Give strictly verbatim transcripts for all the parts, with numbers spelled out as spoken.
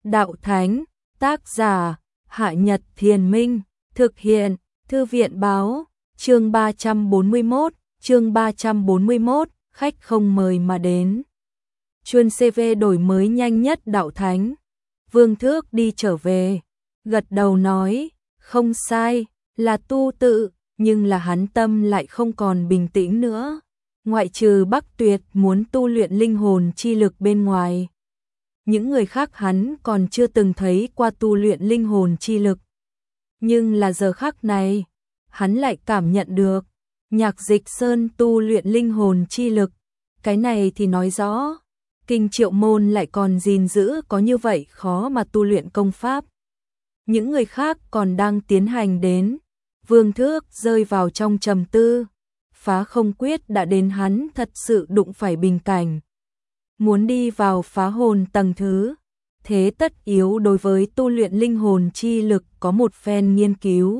Đạo Thánh, tác giả, Hạ Nhật Thiền Minh, thực hiện, Thư viện báo, chương ba trăm bốn mươi mốt, chương ba trăm bốn mươi mốt, khách không mời mà đến. Chuân xê vê đổi mới nhanh nhất Đạo Thánh. Vương Thước đi trở về, gật đầu nói, không sai, là tu tự, nhưng là hắn tâm lại không còn bình tĩnh nữa. Ngoại trừ Bắc Tuyệt muốn tu luyện linh hồn chi lực bên ngoài, những người khác hắn còn chưa từng thấy qua tu luyện linh hồn chi lực. Nhưng là giờ khắc này, hắn lại cảm nhận được, Nhạc Dịch Sơn tu luyện linh hồn chi lực. Cái này thì nói rõ, Kinh Triệu Môn lại còn gìn giữ có như vậy khó mà tu luyện công pháp. Những người khác còn đang tiến hành đến, Vương Thước rơi vào trong trầm tư. Phá không quyết đã đến hắn thật sự đụng phải bình cảnh. Muốn đi vào phá hồn tầng thứ, thế tất yếu đối với tu luyện linh hồn chi lực có một phen nghiên cứu.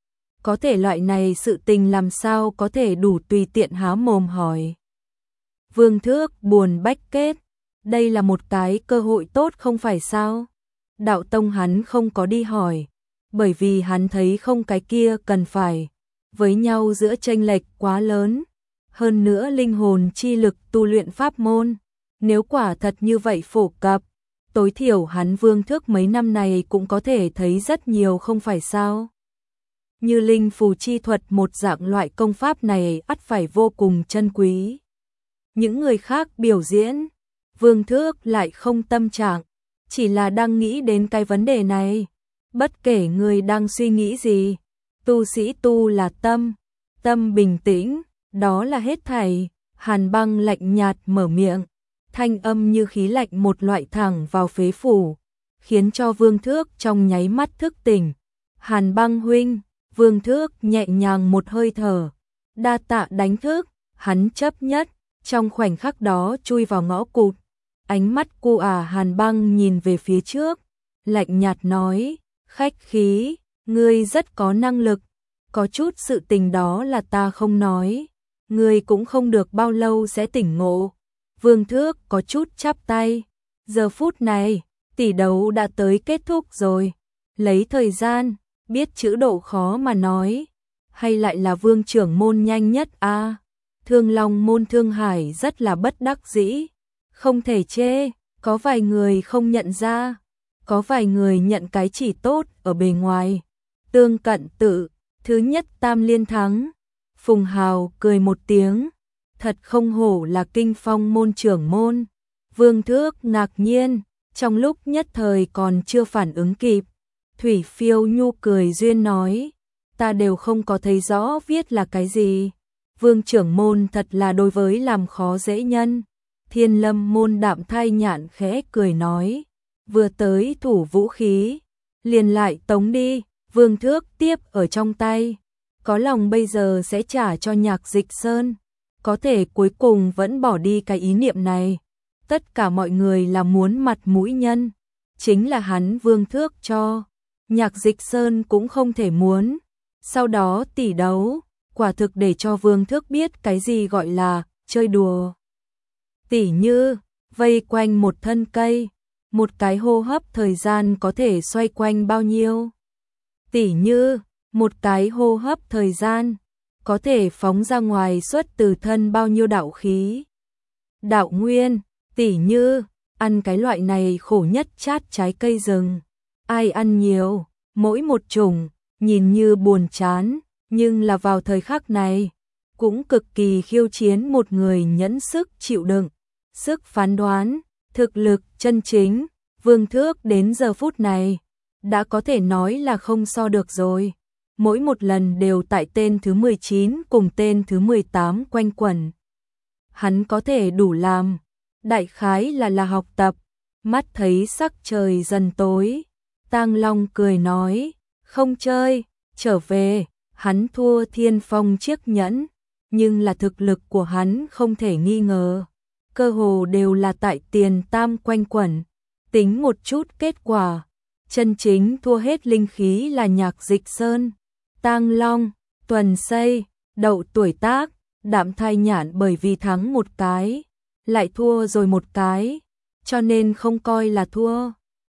Có thể loại này sự tình làm sao có thể đủ tùy tiện há mồm hỏi. Vương Thước buồn bách kết, đây là một cái cơ hội tốt không phải sao? Đạo tông hắn không có đi hỏi, bởi vì hắn thấy không cái kia cần phải. Với nhau giữa chênh lệch quá lớn, hơn nữa linh hồn chi lực tu luyện pháp môn, nếu quả thật như vậy phổ cập, tối thiểu hắn Vương Thước mấy năm này cũng có thể thấy rất nhiều không phải sao. Như linh phù chi thuật một dạng loại công pháp này ắt phải vô cùng chân quý. Những người khác biểu diễn, Vương Thước lại không tâm trạng, chỉ là đang nghĩ đến cái vấn đề này. Bất kể người đang suy nghĩ gì, tu sĩ tu là tâm, tâm bình tĩnh, đó là hết thảy. Hàn Băng lạnh nhạt mở miệng, thanh âm như khí lạnh một loại thẳng vào phế phủ, khiến cho Vương Thước trong nháy mắt thức tỉnh. Hàn Băng huynh, Vương Thước nhẹ nhàng một hơi thở, đa tạ đánh thức, hắn chấp nhất, trong khoảnh khắc đó chui vào ngõ cụt. Ánh mắt cu ả Hàn Băng nhìn về phía trước, lạnh nhạt nói, khách khí, ngươi rất có năng lực, có chút sự tình đó là ta không nói, ngươi cũng không được bao lâu sẽ tỉnh ngộ. Vương Thước có chút chắp tay, giờ phút này, tỷ đấu đã tới kết thúc rồi, lấy thời gian, biết chữ độ khó mà nói, hay lại là Vương trưởng môn nhanh nhất a? À, Thương Long môn Thương Hải rất là bất đắc dĩ, không thể chê, có vài người không nhận ra, có vài người nhận cái chỉ tốt ở bề ngoài. Tương Cận Tự, thứ nhất tam liên thắng. Phùng Hào cười một tiếng, thật không hổ là Kinh Phong môn trưởng môn. Vương Thước ngạc nhiên, trong lúc nhất thời còn chưa phản ứng kịp. Thủy Phiêu Nhu cười duyên nói, ta đều không có thấy rõ viết là cái gì. Vương trưởng môn thật là đối với làm khó dễ nhân. Thiên Lâm môn Đạm Thai Nhạn khẽ cười nói, vừa tới thủ vũ khí, liền lại tống đi. Vương Thước tiếp ở trong tay, có lòng bây giờ sẽ trả cho Nhạc Dịch Sơn, có thể cuối cùng vẫn bỏ đi cái ý niệm này. Tất cả mọi người là muốn mặt mũi nhân, chính là hắn Vương Thước cho, Nhạc Dịch Sơn cũng không thể muốn. Sau đó tỷ đấu, quả thực để cho Vương Thước biết cái gì gọi là chơi đùa. Tỉ như, vây quanh một thân cây, một cái hô hấp thời gian có thể xoay quanh bao nhiêu. Tỉ như, một cái hô hấp thời gian, có thể phóng ra ngoài xuất từ thân bao nhiêu đạo khí. Đạo nguyên, tỉ như, ăn cái loại này khổ nhất chát trái cây rừng. Ai ăn nhiều, mỗi một chủng, nhìn như buồn chán, nhưng là vào thời khắc này, cũng cực kỳ khiêu chiến một người nhẫn sức chịu đựng, sức phán đoán, thực lực chân chính. Vương Thước đến giờ phút này, đã có thể nói là không so được rồi. Mỗi một lần đều tại tên thứ mười chín cùng tên thứ mười tám quanh quẩn. Hắn có thể đủ làm, đại khái là là học tập. Mắt thấy sắc trời dần tối, Tang Long cười nói, không chơi, trở về. Hắn thua Thiên Phong chiếc nhẫn, nhưng là thực lực của hắn không thể nghi ngờ. Cơ hồ đều là tại tiền tam quanh quẩn. Tính một chút kết quả, chân chính thua hết linh khí là Nhạc Dịch Sơn, Tang Long, Tuần Xây, Đậu Tuổi Tác, Đạm Thai Nhạn bởi vì thắng một cái, lại thua rồi một cái, cho nên không coi là thua.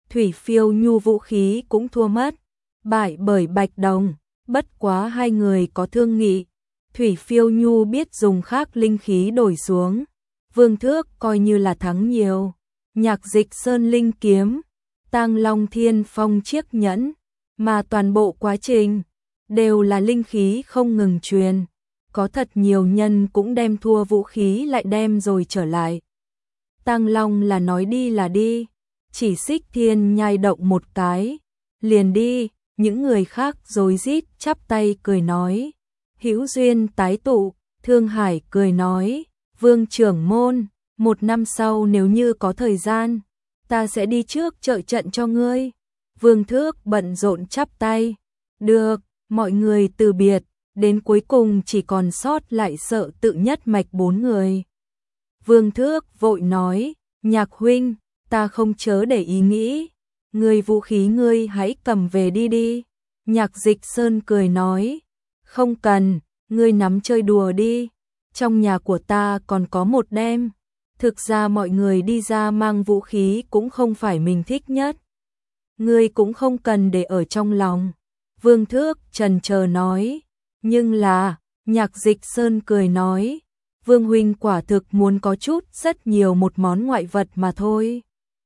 Thủy Phiêu Nhu vũ khí cũng thua mất, bại bởi Bạch Đồng, bất quá hai người có thương nghị. Thủy Phiêu Nhu biết dùng khác linh khí đổi xuống, Vương Thước coi như là thắng nhiều. Nhạc Dịch Sơn linh kiếm, Tang Long Thiên Phong chiếc nhẫn, mà toàn bộ quá trình đều là linh khí không ngừng truyền. Có thật nhiều nhân cũng đem thua vũ khí lại đem rồi trở lại. Tang Long là nói đi là đi, chỉ Xích Thiên Nhai động một cái, liền đi. Những người khác rối rít chắp tay cười nói, hữu duyên tái tụ. Thương Hải cười nói, Vương trưởng môn, một năm sau nếu như có thời gian, ta sẽ đi trước trợ trận cho ngươi. Vương Thước bận rộn chắp tay, được. Mọi người từ biệt, đến cuối cùng chỉ còn sót lại Sợ Tự Nhất Mạch bốn người. Vương Thước vội nói, Nhạc huynh, ta không chớ để ý nghĩ, ngươi vũ khí ngươi hãy cầm về đi đi. Nhạc Dịch Sơn cười nói, không cần, ngươi nắm chơi đùa đi, trong nhà của ta còn có một đem. Thực ra mọi người đi ra mang vũ khí cũng không phải mình thích nhất, ngươi cũng không cần để ở trong lòng. Vương Thước chần chờ nói, nhưng là, Nhạc Dịch Sơn cười nói, Vương huynh quả thực muốn có chút rất nhiều một món ngoại vật mà thôi.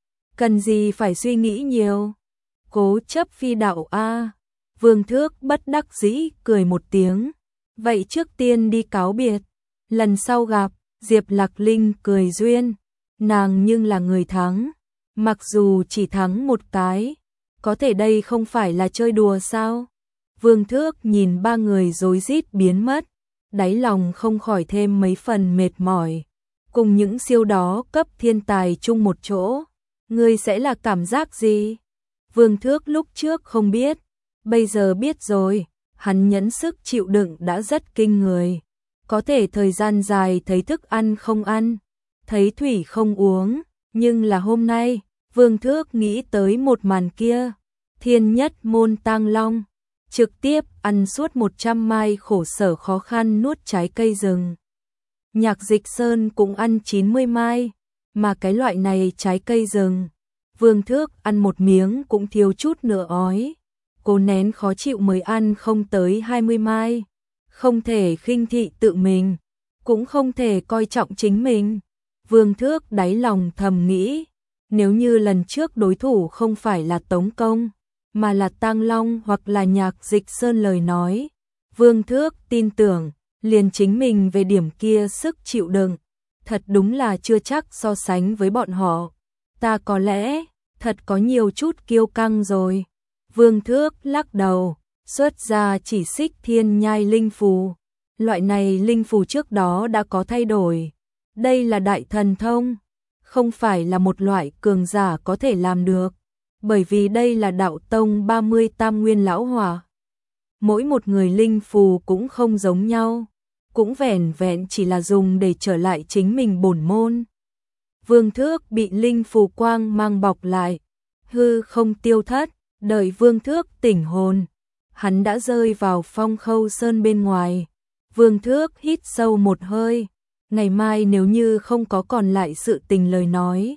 Cần gì phải suy nghĩ nhiều, cố chấp phi đạo a. Vương Thước bất đắc dĩ cười một tiếng, vậy trước tiên đi cáo biệt, lần sau gặp. Diệp Lạc Linh cười duyên, nàng nhưng là người thắng, mặc dù chỉ thắng một cái, có thể đây không phải là chơi đùa sao? Vương Thước nhìn ba người rối rít biến mất, đáy lòng không khỏi thêm mấy phần mệt mỏi. Cùng những siêu đó cấp thiên tài chung một chỗ, ngươi sẽ là cảm giác gì? Vương Thước lúc trước không biết, bây giờ biết rồi, hắn nhẫn sức chịu đựng đã rất kinh người. Có thể thời gian dài thấy thức ăn không ăn, thấy thủy không uống, nhưng là hôm nay, Vương Thước nghĩ tới một màn kia, Thiên Nhất Môn Tang Long, trực tiếp ăn suốt một trăm mai khổ sở khó khăn nuốt trái cây rừng. Nhạc Dịch Sơn cũng ăn chín mươi mai, mà cái loại này trái cây rừng, Vương Thước ăn một miếng cũng thiếu chút nữa ói, cố nén khó chịu mới ăn không tới hai mươi mai. Không thể khinh thị tự mình, cũng không thể coi trọng chính mình. Vương Thước đáy lòng thầm nghĩ, nếu như lần trước đối thủ không phải là Tống Công, mà là Tang Long hoặc là Nhạc Dịch Sơn lời nói, Vương Thước tin tưởng, liền chính mình về điểm kia sức chịu đựng, thật đúng là chưa chắc so sánh với bọn họ. Ta có lẽ, thật có nhiều chút kiêu căng rồi. Vương Thước lắc đầu, xuất ra chỉ Xích Thiên Nhai linh phù. Loại này linh phù trước đó đã có thay đổi. Đây là đại thần thông, không phải là một loại cường giả có thể làm được, bởi vì đây là đạo tông ba mươi tam nguyên lão hỏa. Mỗi một người linh phù cũng không giống nhau, cũng vẻn vẹn chỉ là dùng để trở lại chính mình bổn môn. Vương Thước bị linh phù quang mang bọc lại, hư không tiêu thất, đợi Vương Thước tỉnh hồn, hắn đã rơi vào Phong Khâu Sơn bên ngoài. Vương Thước hít sâu một hơi, ngày mai nếu như không có còn lại sự tình lời nói,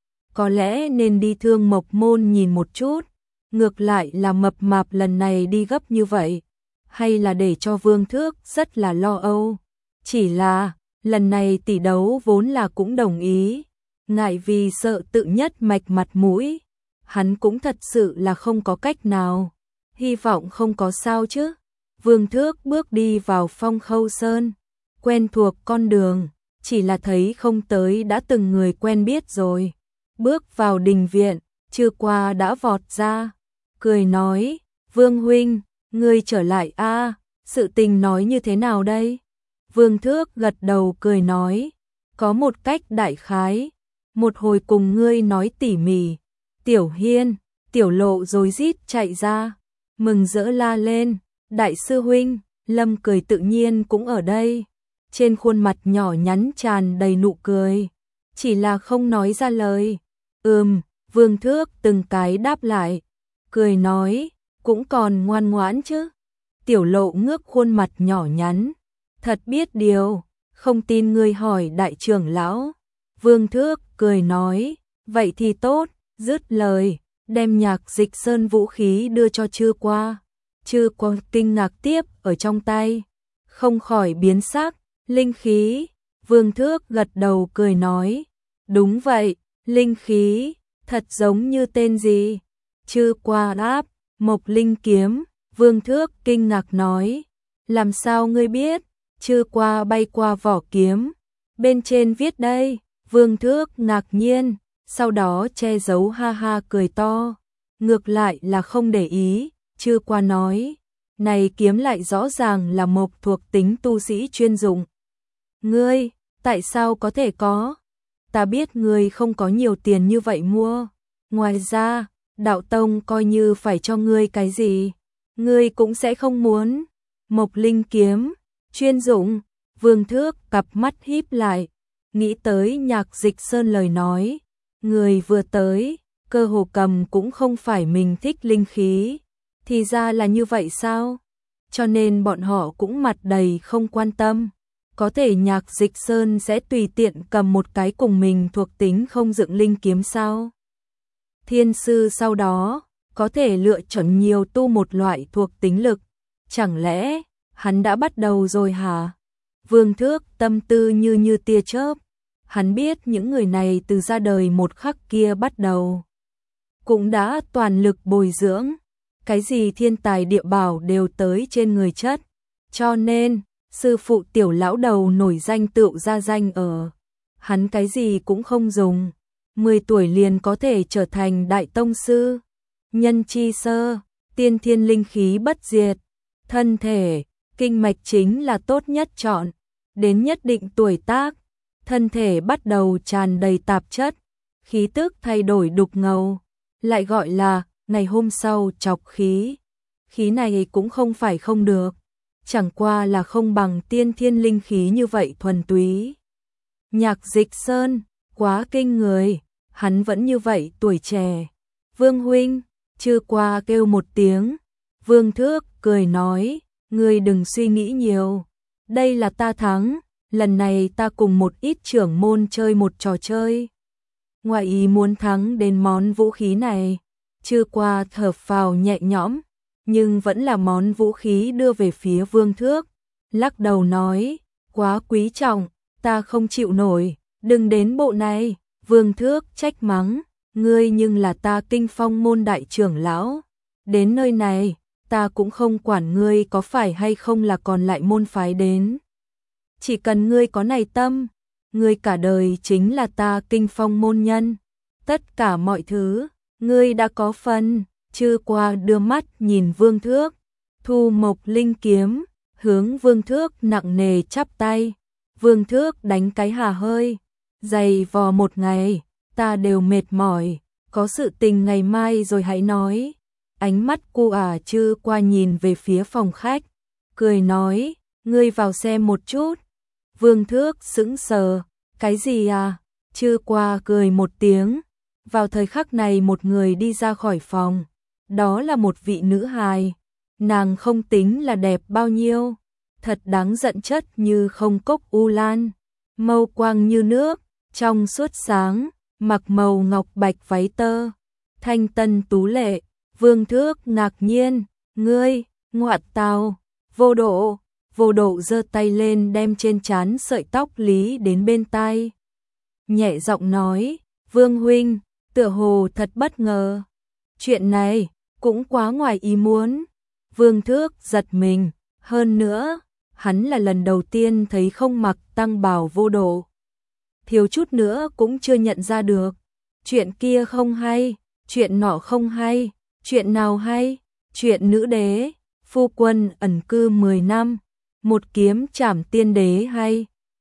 có lẽ nên đi Thương Mộc Môn nhìn một chút, ngược lại là mập mạp lần này đi gấp như vậy, hay là để cho Vương Thước rất là lo âu. Chỉ là, lần này tỷ đấu vốn là cũng đồng ý, ngại vì sợ Tự Nhất Mạch mặt mũi, hắn cũng thật sự là không có cách nào, hy vọng không có sao chứ. Vương Thước bước đi vào Phong Khâu Sơn, quen thuộc con đường, chỉ là thấy không tới đã từng người quen biết rồi. Bước vào đình viện, chưa qua đã vọt ra, cười nói, Vương huynh, ngươi trở lại a, sự tình nói như thế nào đây? Vương Thước gật đầu cười nói, có một cách đại khái, một hồi cùng ngươi nói tỉ mỉ. Tiểu Hiên, Tiểu Lộ rối rít chạy ra, mừng rỡ la lên, đại sư huynh. Lâm cười tự nhiên cũng ở đây, trên khuôn mặt nhỏ nhắn tràn đầy nụ cười, chỉ là không nói ra lời. Ừm, Vương Thước từng cái đáp lại, cười nói, cũng còn ngoan ngoãn chứ. Tiểu Lộ ngước khuôn mặt nhỏ nhắn, thật biết điều, không tin ngươi hỏi đại trưởng lão. Vương Thước cười nói, vậy thì tốt, dứt lời, đem Nhạc Dịch Sơn vũ khí đưa cho Chư Qua. Chư Qua kinh ngạc tiếp ở trong tay, không khỏi biến sắc. Linh khí. Vương Thước gật đầu cười nói, đúng vậy, linh khí, thật giống như tên gì? Chư Qua đáp, Mộc Linh Kiếm. Vương Thước kinh ngạc nói, làm sao ngươi biết? Chư Qua bay qua vỏ kiếm, bên trên viết đây. Vương Thước ngạc nhiên, sau đó che giấu ha ha cười to, ngược lại là không để ý. Chư Qua nói, này kiếm lại rõ ràng là mộc thuộc tính tu sĩ chuyên dụng. Ngươi, tại sao có thể có? Ta biết ngươi không có nhiều tiền như vậy mua. Ngoài ra, đạo tông coi như phải cho ngươi cái gì, ngươi cũng sẽ không muốn. Mộc Linh Kiếm, chuyên dụng. Vương Thước cặp mắt híp lại, nghĩ tới Nhạc Dịch Sơn lời nói. Người vừa tới, cơ hồ cầm cũng không phải mình thích linh khí. Thì ra là như vậy sao? Cho nên bọn họ cũng mặt đầy không quan tâm. Có thể Nhạc Dịch Sơn sẽ tùy tiện cầm một cái cùng mình thuộc tính không dựng linh kiếm sao? Thiên sư sau đó, có thể lựa chọn nhiều tu một loại thuộc tính lực. Chẳng lẽ, hắn đã bắt đầu rồi hả? Vương Thước tâm tư như như tia chớp. Hắn biết những người này từ ra đời một khắc kia bắt đầu, cũng đã toàn lực bồi dưỡng. Cái gì thiên tài địa bảo đều tới trên người chất. Cho nên, sư phụ tiểu lão đầu nổi danh tựu ra danh ở. Hắn cái gì cũng không dùng. mười tuổi liền có thể trở thành đại tông sư. Nhân chi sơ, tiên thiên linh khí bất diệt. Thân thể, kinh mạch chính là tốt nhất chọn. Đến nhất định tuổi tác, thân thể bắt đầu tràn đầy tạp chất, khí tức thay đổi đục ngầu, lại gọi là ngày hôm sau chọc khí. Khí này cũng không phải không được, chẳng qua là không bằng tiên thiên linh khí như vậy thuần túy. Nhạc Dịch Sơn, quá kinh người, hắn vẫn như vậy tuổi trẻ. Vương huynh, Chư Qua kêu một tiếng. Vương Thước cười nói, ngươi đừng suy nghĩ nhiều, đây là ta thắng. Lần này ta cùng một ít trưởng môn chơi một trò chơi. Ngoài ý muốn thắng đến món vũ khí này. Chư Qua thở phào nhẹ nhõm, nhưng vẫn là món vũ khí đưa về phía Vương Thước. Lắc đầu nói, quá quý trọng, ta không chịu nổi, đừng đến bộ này. Vương Thước trách mắng, ngươi nhưng là ta Kinh Phong môn đại trưởng lão. Đến nơi này, ta cũng không quản ngươi có phải hay không là còn lại môn phái đến. Chỉ cần ngươi có này tâm, ngươi cả đời chính là ta Kinh Phong môn nhân. Tất cả mọi thứ, ngươi đã có phần. Chư Qua đưa mắt nhìn Vương Thước, thu Mộc Linh Kiếm, hướng Vương Thước nặng nề chắp tay. Vương Thước đánh cái hà hơi, dày vò một ngày, ta đều mệt mỏi, có sự tình ngày mai rồi hãy nói. Ánh mắt cu ả Chư Qua nhìn về phía phòng khách, cười nói, ngươi vào xem một chút. Vương Thước sững sờ, cái gì à? Chư Qua cười một tiếng. Vào thời khắc này một người đi ra khỏi phòng, đó là một vị nữ hài. Nàng không tính là đẹp bao nhiêu, thật đáng giận chất như không cốc u lan, mâu quang như nước, trong suốt sáng, mặc màu ngọc bạch váy tơ, thanh tân tú lệ. Vương Thước ngạc nhiên, ngươi, ngoại tào, Vô Độ. Vô Độ giơ tay lên đem trên trán sợi tóc lý đến bên tai, nhẹ giọng nói, Vương huynh, tựa hồ thật bất ngờ. Chuyện này cũng quá ngoài ý muốn. Vương Thước giật mình, hơn nữa, hắn là lần đầu tiên thấy không mặc tăng bào Vô Độ. Thiếu chút nữa cũng chưa nhận ra được. Chuyện kia không hay, chuyện nọ không hay, chuyện nào hay? Chuyện nữ đế, phu quân ẩn cư mười năm, một kiếm trảm tiên đế hay?